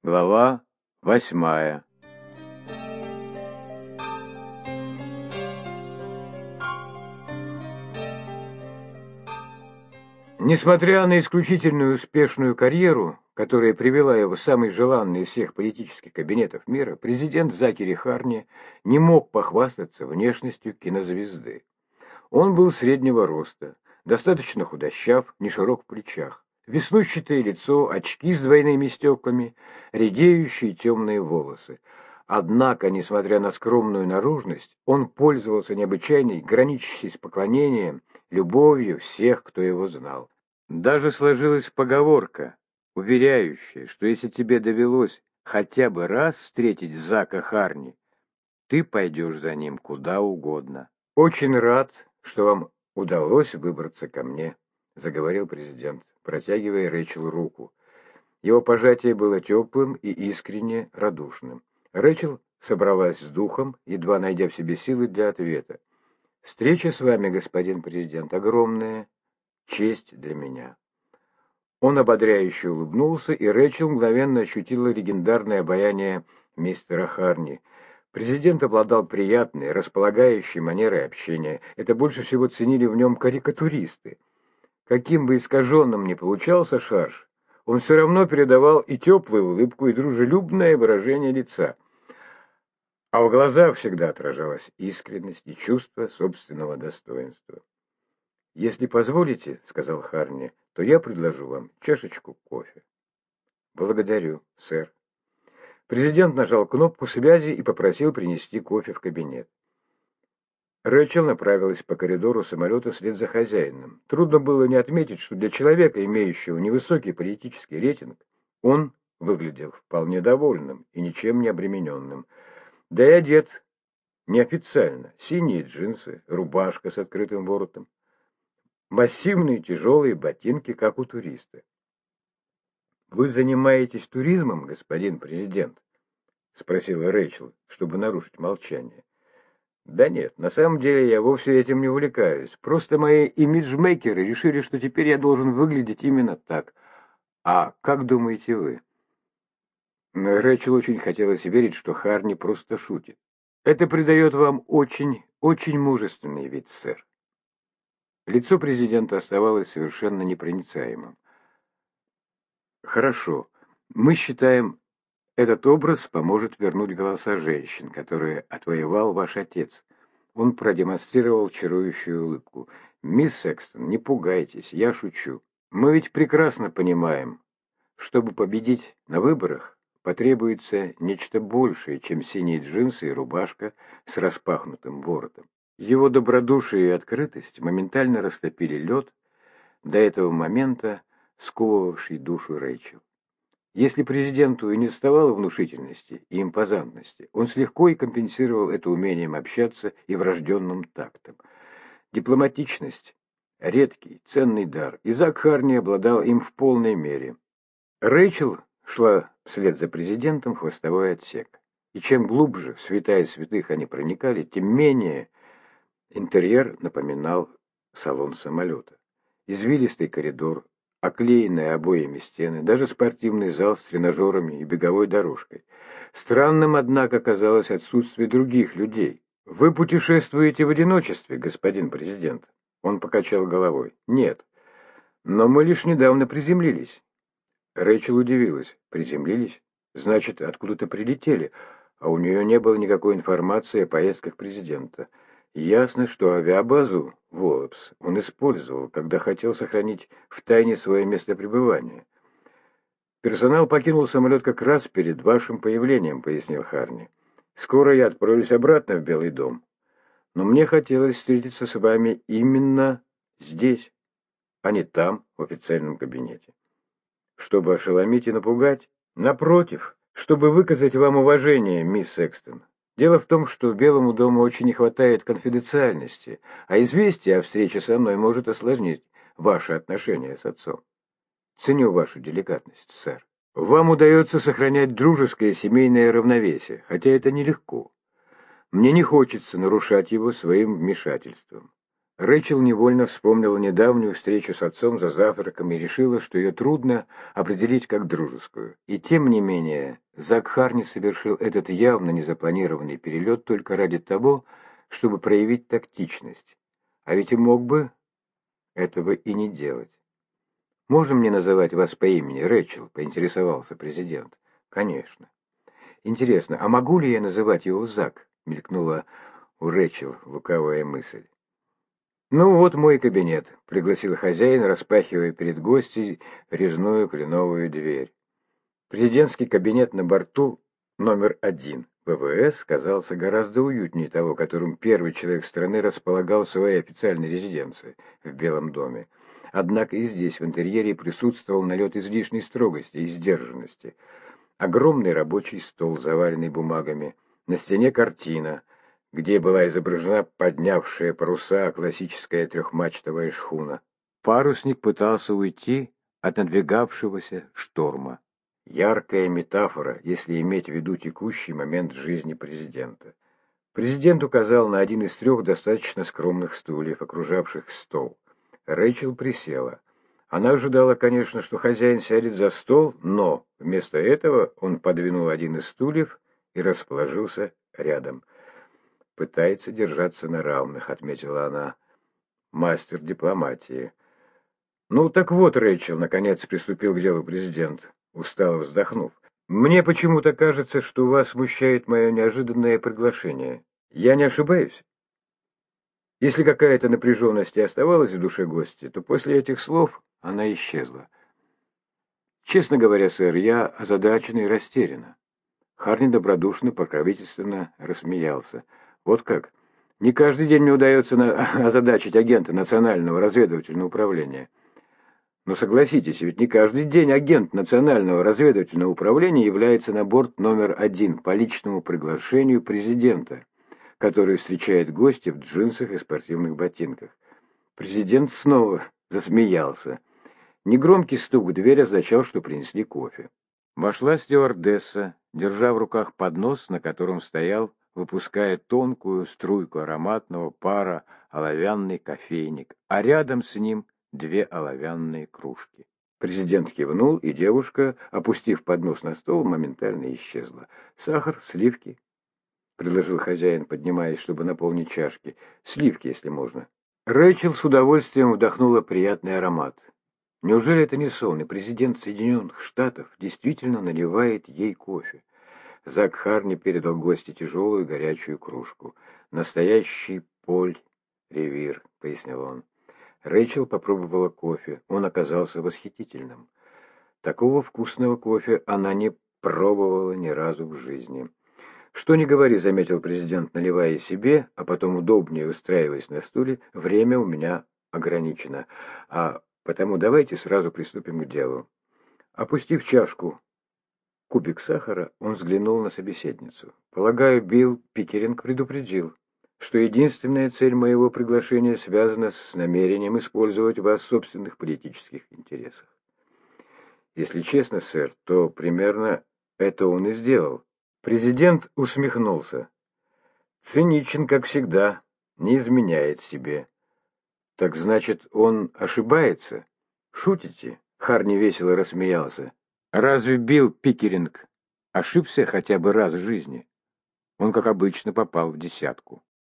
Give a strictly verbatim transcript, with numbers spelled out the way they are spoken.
Глава восьмая. Несмотря на исключительную успешную карьеру, которая привела его в самый желанный из всех политических кабинетов мира, президент Закери Харни не мог похвастаться внешностью кинозвезды. Он был среднего роста, достаточно худощав, не широк в плечах. Веснущатое лицо, очки с двойными стеклами, редеющие темные волосы. Однако, несмотря на скромную наружность, он пользовался необычайной, граничащей с поклонением, любовью всех, кто его знал. Даже сложилась поговорка, уверяющая, что если тебе довелось хотя бы раз встретить Зака Харни, ты пойдешь за ним куда угодно. «Очень рад, что вам удалось выбраться ко мне», — заговорил президент, протягивая Рэйчел руку. Его пожатие было теплым и искренне радушным. Рэйчел собралась с духом, едва найдя в себе силы для ответа. «Встреча с вами, господин президент, огромная честь для меня». Он ободряюще улыбнулся, и Рэйчел мгновенно ощутила легендарное обаяние мистера Харни. Президент обладал приятной, располагающей манерой общения. Это больше всего ценили в нем карикатуристы. Каким бы искаженным ни получался шарж, он все равно передавал и теплую улыбку, и дружелюбное выражение лица. А в глазах всегда отражалась искренность и чувство собственного достоинства. «Если позволите, — сказал Харни, — то я предложу вам чашечку кофе». «Благодарю, сэр». Президент нажал кнопку связи и попросил принести кофе в кабинет. Рэйчел направилась по коридору самолета вслед за хозяином. Трудно было не отметить, что для человека, имеющего невысокий политический рейтинг, он выглядел вполне довольным и ничем не обремененным. Да и одет неофициально. Синие джинсы, рубашка с открытым воротом, массивные тяжелые ботинки, как у туриста. «Вы занимаетесь туризмом, господин президент?» — спросила Рэйчел, чтобы нарушить молчание. «Да нет, на самом деле я вовсе этим не увлекаюсь. Просто мои имиджмейкеры решили, что теперь я должен выглядеть именно так. А как думаете вы?» Рэйчел очень хотелось верить, что Харни просто шутит. «Это придает вам очень, очень мужественный вид, сэр». Лицо президента оставалось совершенно непроницаемым. «Хорошо. Мы считаем, этот образ поможет вернуть голоса женщин, которые отвоевал ваш отец». Он продемонстрировал чарующую улыбку. «Мисс Секстон, не пугайтесь, я шучу. Мы ведь прекрасно понимаем, чтобы победить на выборах, потребуется нечто большее, чем синие джинсы и рубашка с распахнутым воротом». Его добродушие и открытость моментально растопили лед, до этого момента сковывавший душу Рэйчел. Если президенту и не доставало внушительности и импозантности, он с легкой компенсировал это умением общаться и врожденным тактом. Дипломатичность – редкий, ценный дар, и Зак Харни обладал им в полной мере. Рэйчел шла вслед за президентом в хвостовой отсек. И чем глубже в святая святых они проникали, тем менее интерьер напоминал салон самолета. Извилистый коридор, оклеенные обоями стены, даже спортивный зал с тренажерами и беговой дорожкой. Странным, однако, казалось отсутствие других людей. «Вы путешествуете в одиночестве, господин президент?» Он покачал головой. «Нет. Но мы лишь недавно приземлились». Рэйчел удивилась. «Приземлились? Значит, откуда-то прилетели, а у нее не было никакой информации о поездках президента. Ясно, что авиабазу Волопс он использовал, когда хотел сохранить в тайне свое место пребывания. «Персонал покинул самолет как раз перед вашим появлением», — пояснил Харни. «Скоро я отправлюсь обратно в Белый дом. Но мне хотелось встретиться с вами именно здесь, а не там, в официальном кабинете. Чтобы ошеломить и напугать? Напротив, чтобы выказать вам уважение, мисс Секстон. Дело в том, что Белому дому очень не хватает конфиденциальности, а известие о встрече со мной может осложнить ваши отношения с отцом. Ценю вашу деликатность, сэр. Вам удается сохранять дружеское семейное равновесие, хотя это нелегко. Мне не хочется нарушать его своим вмешательством». Рэйчел невольно вспомнила недавнюю встречу с отцом за завтраком и решила, что ее трудно определить как дружескую. И тем не менее, Зак Харни совершил этот явно незапланированный перелет только ради того, чтобы проявить тактичность. А ведь и мог бы этого и не делать. «Можно мне называть вас по имени, Рэйчел?» – поинтересовался президент. «Конечно». «Интересно, а могу ли я называть его Зак?» – мелькнула у Рэйчел лукавая мысль. «Ну вот мой кабинет», — пригласил хозяин, распахивая перед гостьей резную кленовую дверь. Президентский кабинет на борту номер один ВВС казался гораздо уютнее того, которым первый человек страны располагал в своей официальной резиденции в Белом доме. Однако и здесь в интерьере присутствовал налет излишней строгости и сдержанности. Огромный рабочий стол, заваленный бумагами, на стене картина, где была изображена поднявшая паруса классическая трехмачтовая шхуна. Парусник пытался уйти от надвигавшегося шторма. Яркая метафора, если иметь в виду текущий момент жизни президента. Президент указал на один из трех достаточно скромных стульев, окружавших стол. Рэйчел присела. Она ожидала, конечно, что хозяин сядет за стол, но вместо этого он подвинул один из стульев и расположился рядом. «Пытается держаться на равных», — отметила она. «Мастер дипломатии». «Ну так вот, Рэйчел», — наконец приступил к делу президент, устало вздохнув. «Мне почему-то кажется, что вас смущает мое неожиданное приглашение. Я не ошибаюсь?» Если какая-то напряженность и оставалась в душе гостя, то после этих слов она исчезла. «Честно говоря, сэр, я озадачена и растеряна». Харни добродушно, покровительственно рассмеялся. «Вот как? Не каждый день мне удается на... озадачить агента Национального разведывательного управления. Но согласитесь, ведь не каждый день агент Национального разведывательного управления является на борт номер один по личному приглашению президента, который встречает гостя в джинсах и спортивных ботинках». Президент снова засмеялся. Негромкий стук в дверь означал, что принесли кофе. Вошла стюардесса, держа в руках поднос, на котором стоял, выпуская тонкую струйку ароматного пара, оловянный кофейник, а рядом с ним две оловянные кружки. Президент кивнул, и девушка, опустив поднос на стол, моментально исчезла. «Сахар, сливки?» — предложил хозяин, поднимаясь, чтобы наполнить чашки. «Сливки, если можно». Рэйчел с удовольствием вдохнула приятный аромат. Неужели это не сон, и президент Соединенных Штатов действительно наливает ей кофе? Зак Харни передал гости тяжелую горячую кружку. «Настоящий Поль Ревир», — пояснил он. Рэйчел попробовала кофе. Он оказался восхитительным. Такого вкусного кофе она не пробовала ни разу в жизни. «Что ни говори», — заметил президент, наливая себе, а потом удобнее устраиваясь на стуле, — «время у меня ограничено. А потому давайте сразу приступим к делу». Опустив чашку кубик сахара, он взглянул на собеседницу. «Полагаю, Билл Пикеринг предупредил, что единственная цель моего приглашения связана с намерением использовать вас в собственных политических интересах». «Если честно, сэр, то примерно это он и сделал». Президент усмехнулся. «Циничен, как всегда, не изменяет себе». «Так значит, он ошибается? Шутите?» Харни весело рассмеялся. «Разве Билл Пикеринг ошибся хотя бы раз в жизни? Он, как обычно, попал в десятку».